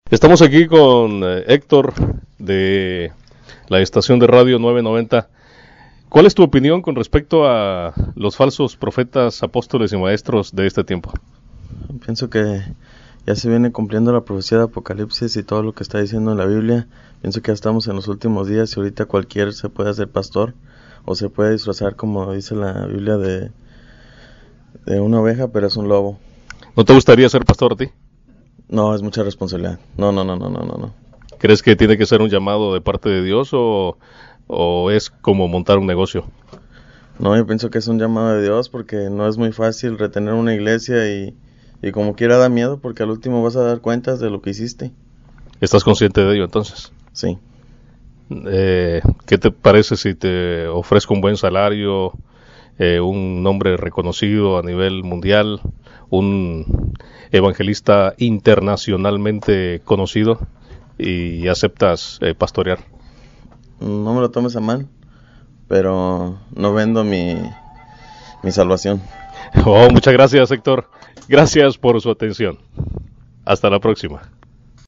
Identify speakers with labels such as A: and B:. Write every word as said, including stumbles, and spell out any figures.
A: Estamos aquí con eh, Héctor de la estación de radio nueve noventa. ¿Cuál es tu opinión con respecto a los falsos profetas, apóstoles y maestros de este tiempo?
B: Pienso que ya se viene cumpliendo la profecía de Apocalipsis y todo lo que está diciendo en la Biblia. Pienso que ya estamos en los últimos días y ahorita cualquiera se puede hacer pastor o se puede disfrazar, como dice la Biblia, de, de una oveja, pero es un lobo.
A: ¿No te gustaría ser pastor a ti?
B: No, es mucha responsabilidad. No, no, no, no, no, no.
A: ¿Crees que tiene que ser un llamado de parte de Dios o, o es como montar un negocio?
B: No, yo pienso que es un llamado de Dios porque no es muy fácil retener una iglesia y, y como quiera da miedo porque al último vas a dar cuentas de lo que hiciste.
A: ¿Estás consciente de ello entonces?
B: Sí.
A: Eh, ¿Qué te parece si te ofrezco un buen salario, eh, un nombre reconocido a nivel mundial, un evangelista internacionalmente conocido y aceptas eh, pastorear?
B: No me lo tomes a mal, pero no vendo mi, mi salvación.
A: Oh, muchas gracias, Héctor. Gracias por su atención. Hasta la próxima.